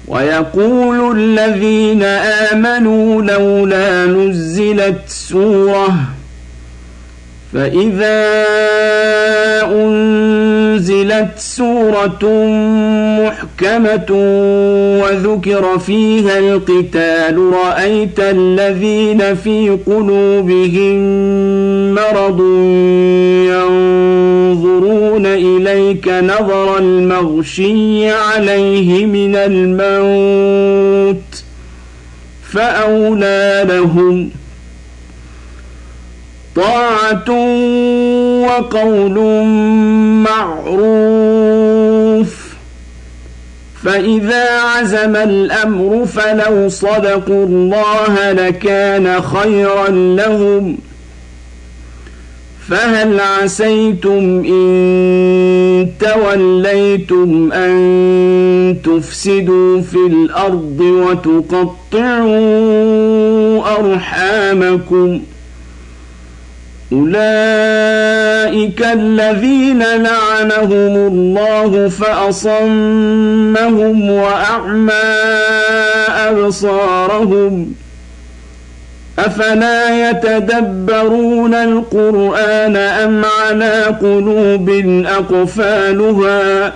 ويقول الذين آمنوا لولا نزلت سورة فإذا أنزلت سورة محكمة وذكر فيها القتال رأيت الذين في قلوبهم مرض ينظرون إليك نظر المغشي عليه من الموت فأولى لهم طاعة وقول معروف فإذا عزم الأمر فلو صدقوا الله لكان خيرا لهم فهل عسيتم إن توليتم أن تفسدوا في الأرض وتقطعوا أرحامكم أولئك الذين لعنهم الله فأصمهم وأعمى أبصارهم أفلا يتدبرون القرآن أم على قلوب أقفالها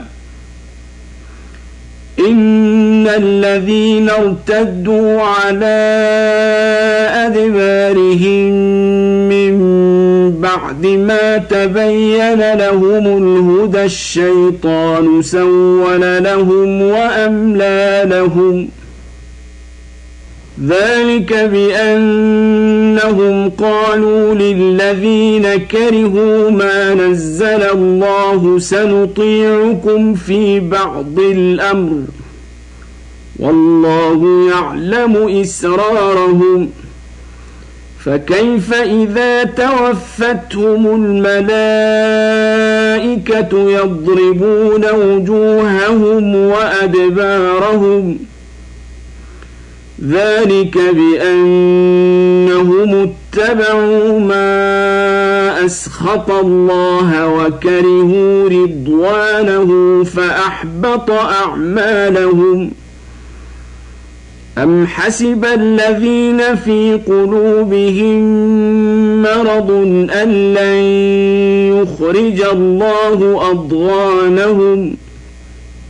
إن الذين ارتدوا على أدبارهم من بعد ما تبين لهم الهدى الشيطان سول لهم وأملى لهم ذلك بأنهم قالوا للذين كرهوا ما نزل الله سنطيعكم في بعض الأمر والله يعلم إسرارهم فكيف إذا توفتهم الملائكة يضربون وجوههم وأدبارهم ذلك بأنهم اتبعوا ما أسخط الله وكرهوا رضوانه فأحبط أعمالهم أم حسب الذين في قلوبهم مرض أن لن يخرج الله أضغانهم